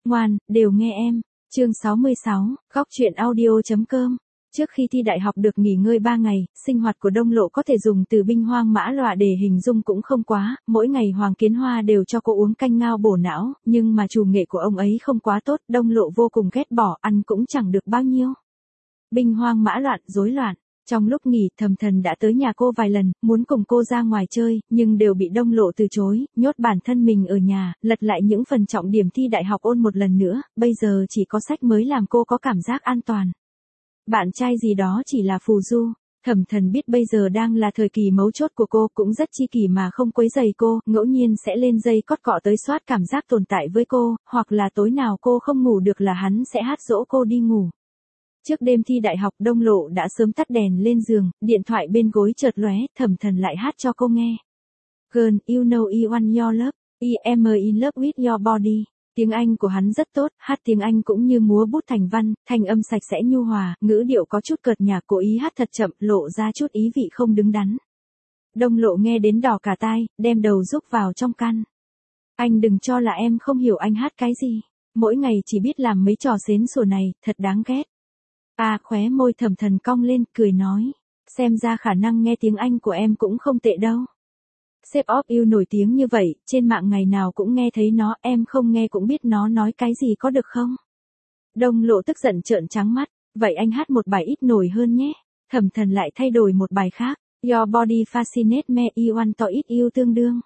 Ngoan, đều nghe em. Chương 66, góc truyện audio.com. Trước khi thi đại học được nghỉ ngơi 3 ngày, sinh hoạt của Đông Lộ có thể dùng từ binh hoang mã loạn để hình dung cũng không quá, mỗi ngày Hoàng Kiến Hoa đều cho cô uống canh ngao bổ não, nhưng mà chủ nghệ của ông ấy không quá tốt, Đông Lộ vô cùng ghét bỏ, ăn cũng chẳng được bao nhiêu. Binh hoang mã loạn, rối loạn. Trong lúc nghỉ, Thẩm Thần đã tới nhà cô vài lần, muốn cùng cô ra ngoài chơi, nhưng đều bị Đông Lộ từ chối, nhốt bản thân mình ở nhà, lật lại những phần trọng điểm thi đại học ôn một lần nữa, bây giờ chỉ có sách mới làm cô có cảm giác an toàn. Bạn trai gì đó chỉ là phù du. Thẩm Thần biết bây giờ đang là thời kỳ mấu chốt của cô, cũng rất chi kỷ mà không quấy rầy cô, ngẫu nhiên sẽ lên dây cót cọ tới soát cảm giác tồn tại với cô, hoặc là tối nào cô không ngủ được là hắn sẽ hát dỗ cô đi ngủ. Trước đêm thi đại học, Đông Lộ đã sớm tắt đèn lên giường, điện thoại bên gối chợt lóe, Thẩm Thần lại hát cho cô nghe. Girl, you know I want your love, I am in love with your body. Tiếng Anh của hắn rất tốt, hát tiếng Anh cũng như múa bút thành văn, thanh âm sạch sẽ nhu hòa, ngữ điệu có chút cợt nhả, cố ý hát thật chậm, lộ ra chút ý vị không đứng đắn. Đông Lộ nghe đến đỏ cả tai, đem đầu rúc vào trong căn. Anh đừng cho là em không hiểu anh hát cái gì, mỗi ngày chỉ biết làm mấy trò xến sủa này, thật đáng ghét. Khóe môi Thẩm Thần cong lên, cười nói, xem ra khả năng nghe tiếng Anh của em cũng không tệ đâu. Shape of You nổi tiếng như vậy, trên mạng ngày nào cũng nghe thấy nó, em không nghe cũng biết nó nói cái gì có được không? Đông Lộ tức giận trợn trắng mắt, vậy anh hát một bài ít nổi hơn nhé. Thẩm Thần lại thay đổi một bài khác, Your Body Fascinate Me, I Want to Eat You tương đương.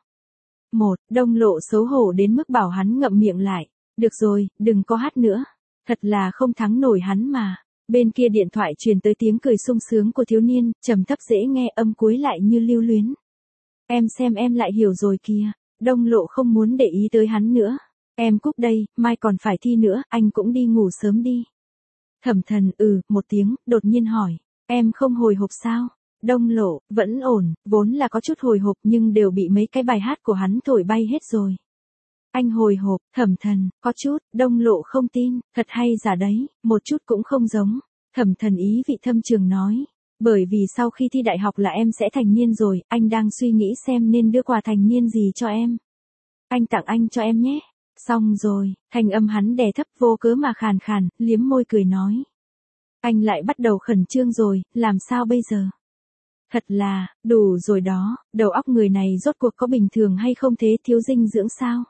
Đông Lộ xấu hổ đến mức bảo hắn ngậm miệng lại, được rồi, đừng có hát nữa. Thật là không thắng nổi hắn mà. Bên kia điện thoại truyền tới tiếng cười sung sướng của thiếu niên, trầm thấp dễ nghe, âm cuối lại như lưu luyến. Em xem em lại hiểu rồi kìa. Đông Lộ không muốn để ý tới hắn nữa. Em cúp đây, mai còn phải thi nữa, anh cũng đi ngủ sớm đi. Thẩm Thần một tiếng, đột nhiên hỏi, em không hồi hộp sao? Đông Lộ, vẫn ổn, vốn là có chút hồi hộp nhưng đều bị mấy cái bài hát của hắn thổi bay hết rồi. Anh hồi hộp, Thẩm Thần, có chút. Đông Lộ không tin, thật hay giả đấy, một chút cũng không giống. Thẩm Thần ý vị thâm trường nói, bởi vì sau khi thi đại học là em sẽ thành niên rồi, anh đang suy nghĩ xem nên đưa quà thành niên gì cho em. Anh tặng anh cho em nhé. Xong rồi, thanh âm hắn đè thấp vô cớ mà khàn khàn, liếm môi cười nói. Anh lại bắt đầu khẩn trương rồi, làm sao bây giờ? Thật là, đủ rồi đó, đầu óc người này rốt cuộc có bình thường hay không thế, thiếu dinh dưỡng sao?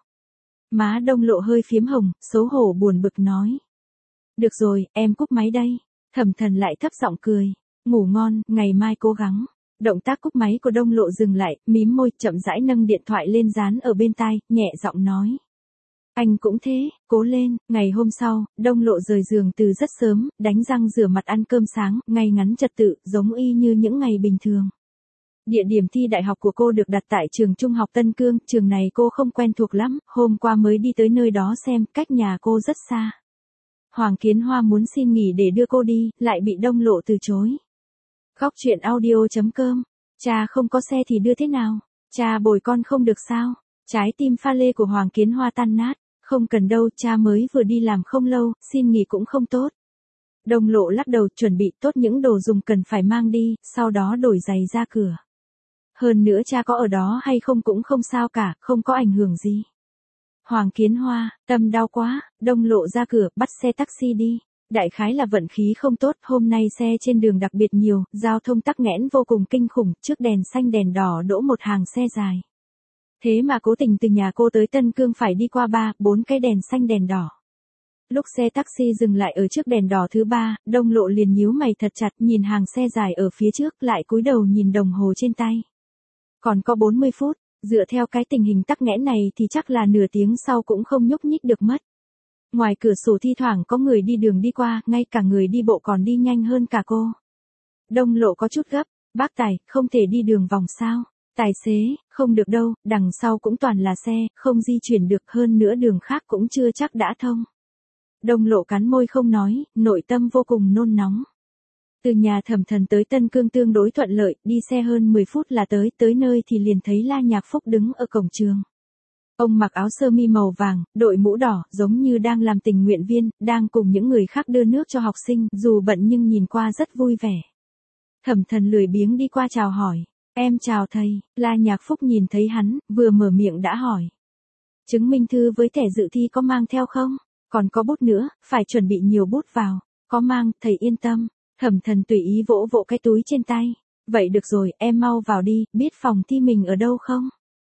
Má Đông Lộ hơi phiếm hồng, xấu hổ buồn bực nói. Được rồi, em cúp máy đây. Thẩm Thần lại thấp giọng cười. Ngủ ngon, ngày mai cố gắng. Động tác cúp máy của Đông Lộ dừng lại, mím môi, chậm rãi nâng điện thoại lên dán ở bên tai, nhẹ giọng nói. Anh cũng thế, cố lên. Ngày hôm sau, Đông Lộ rời giường từ rất sớm, đánh răng rửa mặt ăn cơm sáng, ngay ngắn trật tự, giống y như những ngày bình thường. Địa điểm thi đại học của cô được đặt tại trường Trung học Tân Cương, trường này cô không quen thuộc lắm, hôm qua mới đi tới nơi đó xem, cách nhà cô rất xa. Hoàng Kiến Hoa muốn xin nghỉ để đưa cô đi, lại bị Đông Lộ từ chối. Góc truyện audio.com. Cha không có xe thì đưa thế nào? Cha bồi con không được sao? Trái tim pha lê của Hoàng Kiến Hoa tan nát. Không cần đâu, cha mới vừa đi làm không lâu, xin nghỉ cũng không tốt. Đông Lộ lắc đầu, chuẩn bị tốt những đồ dùng cần phải mang đi, sau đó đổi giày ra cửa. Hơn nữa cha có ở đó hay không cũng không sao cả, không có ảnh hưởng gì. Hoàng Kiến Hoa, tâm đau quá. Đông Lộ ra cửa, bắt xe taxi đi. Đại khái là vận khí không tốt, hôm nay xe trên đường đặc biệt nhiều, giao thông tắc nghẽn vô cùng kinh khủng, trước đèn xanh đèn đỏ đỗ một hàng xe dài. Thế mà cố tình từ nhà cô tới Tân Cương phải đi qua 3-4 cái đèn xanh đèn đỏ. Lúc xe taxi dừng lại ở trước đèn đỏ thứ 3, Đông Lộ liền nhíu mày thật chặt, nhìn hàng xe dài ở phía trước, lại cúi đầu nhìn đồng hồ trên tay. Còn có 40 phút, dựa theo cái tình hình tắc nghẽn này thì chắc là nửa tiếng sau cũng không nhúc nhích được mất. Ngoài cửa sổ thi thoảng có người đi đường đi qua, ngay cả người đi bộ còn đi nhanh hơn cả cô. Đông Lộ có chút gấp, bác tài, không thể đi đường vòng sao? Tài xế, không được đâu, đằng sau cũng toàn là xe, không di chuyển được, hơn nữa đường khác cũng chưa chắc đã thông. Đông Lộ cắn môi không nói, nội tâm vô cùng nôn nóng. Từ nhà Thẩm Thần tới Tân Cương tương đối thuận lợi, đi xe hơn 10 phút là tới nơi thì liền thấy La Nhạc Phúc đứng ở cổng trường. Ông mặc áo sơ mi màu vàng, đội mũ đỏ, giống như đang làm tình nguyện viên, đang cùng những người khác đưa nước cho học sinh, dù bận nhưng nhìn qua rất vui vẻ. Thẩm Thần lười biếng đi qua chào hỏi. Em chào thầy. La Nhạc Phúc nhìn thấy hắn, vừa mở miệng đã hỏi. Chứng minh thư với thẻ dự thi có mang theo không? Còn có bút nữa, phải chuẩn bị nhiều bút vào. Có mang, thầy yên tâm. Thẩm Thần tùy ý vỗ vỗ cái túi trên tay. Vậy được rồi, em mau vào đi, biết phòng thi mình ở đâu không?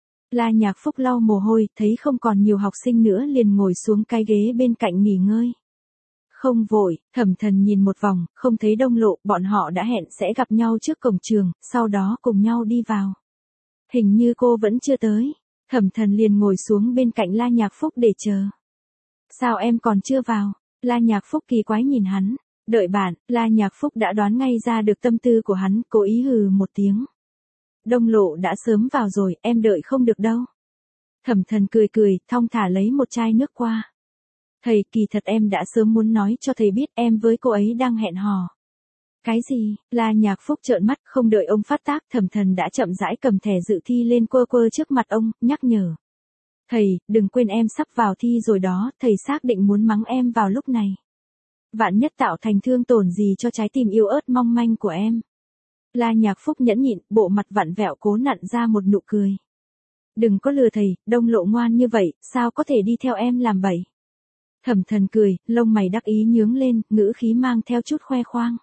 La Nhạc Phúc lau mồ hôi, thấy không còn nhiều học sinh nữa liền ngồi xuống cái ghế bên cạnh nghỉ ngơi. Không vội, Thẩm Thần nhìn một vòng, không thấy Đông Lộ, bọn họ đã hẹn sẽ gặp nhau trước cổng trường, sau đó cùng nhau đi vào. Hình như cô vẫn chưa tới. Thẩm Thần liền ngồi xuống bên cạnh La Nhạc Phúc để chờ. Sao em còn chưa vào? La Nhạc Phúc kỳ quái nhìn hắn. Đợi bạn, La Nhạc Phúc đã đoán ngay ra được tâm tư của hắn, cố ý hừ một tiếng. Đông Lộ đã sớm vào rồi, em đợi không được đâu. Thẩm Thần cười cười, thong thả lấy một chai nước qua. Thầy, kỳ thật em đã sớm muốn nói cho thầy biết em với cô ấy đang hẹn hò. Cái gì? La Nhạc Phúc trợn mắt, không đợi ông phát tác, Thẩm Thần đã chậm rãi cầm thẻ dự thi lên quơ quơ trước mặt ông, nhắc nhở. Thầy, đừng quên em sắp vào thi rồi đó, thầy xác định muốn mắng em vào lúc này. Vạn nhất tạo thành thương tổn gì cho trái tim yêu ớt mong manh của em. La Nhạc Phúc nhẫn nhịn, bộ mặt vặn vẹo cố nặn ra một nụ cười. Đừng có lừa thầy, Đông Lộ ngoan như vậy, sao có thể đi theo em làm bậy. Thẩm Thần cười, lông mày đắc ý nhướng lên, ngữ khí mang theo chút khoe khoang.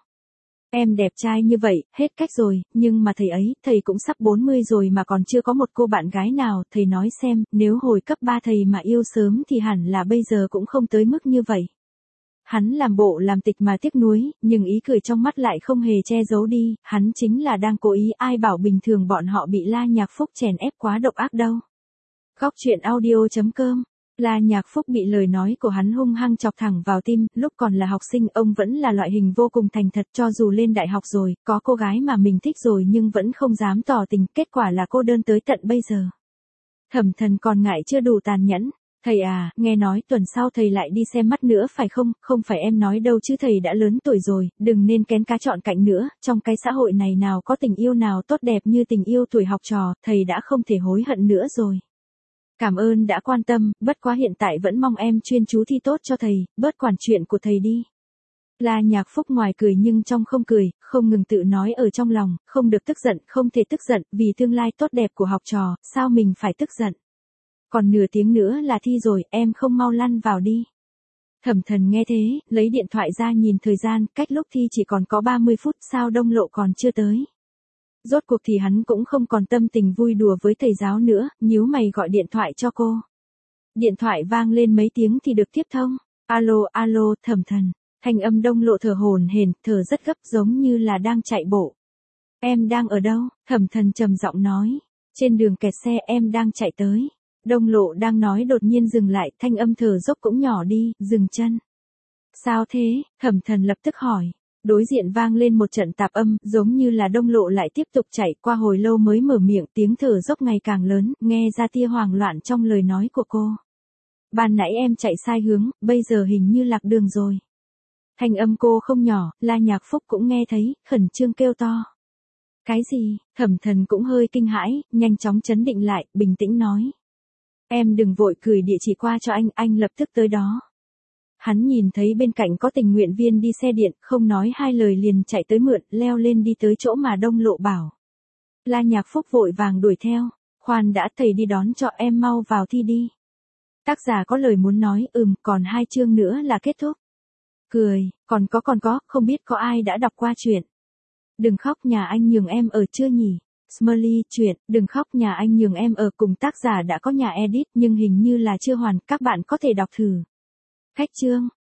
Em đẹp trai như vậy, hết cách rồi, nhưng mà thầy cũng sắp 40 rồi mà còn chưa có một cô bạn gái nào, thầy nói xem, nếu hồi cấp 3 thầy mà yêu sớm thì hẳn là bây giờ cũng không tới mức như vậy. Hắn làm bộ làm tịch mà tiếc nuối, nhưng ý cười trong mắt lại không hề che giấu đi, hắn chính là đang cố ý, ai bảo bình thường bọn họ bị La Nhạc Phúc chèn ép quá độc ác đâu. Góc truyện audio.com. La Nhạc Phúc bị lời nói của hắn hung hăng chọc thẳng vào tim, lúc còn là học sinh ông vẫn là loại hình vô cùng thành thật, cho dù lên đại học rồi, có cô gái mà mình thích rồi nhưng vẫn không dám tỏ tình, kết quả là cô đơn tới tận bây giờ. Thẩm Thần còn ngại chưa đủ tàn nhẫn. Thầy à, nghe nói tuần sau thầy lại đi xem mắt nữa phải không, không phải em nói đâu chứ thầy đã lớn tuổi rồi, đừng nên kén cá chọn cạnh nữa, trong cái xã hội này nào có tình yêu nào tốt đẹp như tình yêu tuổi học trò, thầy đã không thể hối hận nữa rồi. Cảm ơn đã quan tâm, bất quá hiện tại vẫn mong em chuyên chú thi tốt cho thầy, bớt quản chuyện của thầy đi. La Nhạc Phúc ngoài cười nhưng trong không cười, không ngừng tự nói ở trong lòng, không được tức giận, không thể tức giận, vì tương lai tốt đẹp của học trò, sao mình phải tức giận. Còn nửa tiếng nữa là thi rồi, em không mau lăn vào đi. Thẩm Thần nghe thế, lấy điện thoại ra nhìn thời gian, cách lúc thi chỉ còn có 30 phút, sao Đông Lộ còn chưa tới. Rốt cuộc thì hắn cũng không còn tâm tình vui đùa với thầy giáo nữa, nhíu mày gọi điện thoại cho cô. Điện thoại vang lên mấy tiếng thì được tiếp thông. Alo, alo, Thẩm Thần. Thanh âm Đông Lộ thở hổn hển, thở rất gấp giống như là đang chạy bộ. Em đang ở đâu? Thẩm Thần trầm giọng nói. Trên đường kẹt xe em đang chạy tới. Đông Lộ đang nói đột nhiên dừng lại, thanh âm thở dốc cũng nhỏ đi, dừng chân. Sao thế? Thẩm Thần lập tức hỏi. Đối diện vang lên một trận tạp âm, giống như là Đông Lộ lại tiếp tục chạy, qua hồi lâu mới mở miệng, tiếng thở dốc ngày càng lớn, nghe ra tia hoảng loạn trong lời nói của cô. Ban nãy em chạy sai hướng, bây giờ hình như lạc đường rồi. Thanh âm cô không nhỏ, La Nhạc Phúc cũng nghe thấy, khẩn trương kêu to. Cái gì? Thẩm Thần cũng hơi kinh hãi, nhanh chóng trấn định lại, bình tĩnh nói. Em đừng vội, gửi địa chỉ qua cho anh lập tức tới đó. Hắn nhìn thấy bên cạnh có tình nguyện viên đi xe điện, không nói hai lời liền chạy tới mượn, leo lên đi tới chỗ mà Đông Lộ bảo. La Nhạc Phúc vội vàng đuổi theo. Khoan đã, thầy đi đón cho em, mau vào thi đi. Tác giả có lời muốn nói, còn 2 chương nữa là kết thúc. Cười, còn có, không biết có ai đã đọc qua chuyện. Đừng khóc nhà anh nhường em ở chưa nhỉ? Smiley, chuyện, đừng khóc nhà anh nhường em ở cùng tác giả đã có nhà edit nhưng hình như là chưa hoàn, các bạn có thể đọc thử. Khách chương.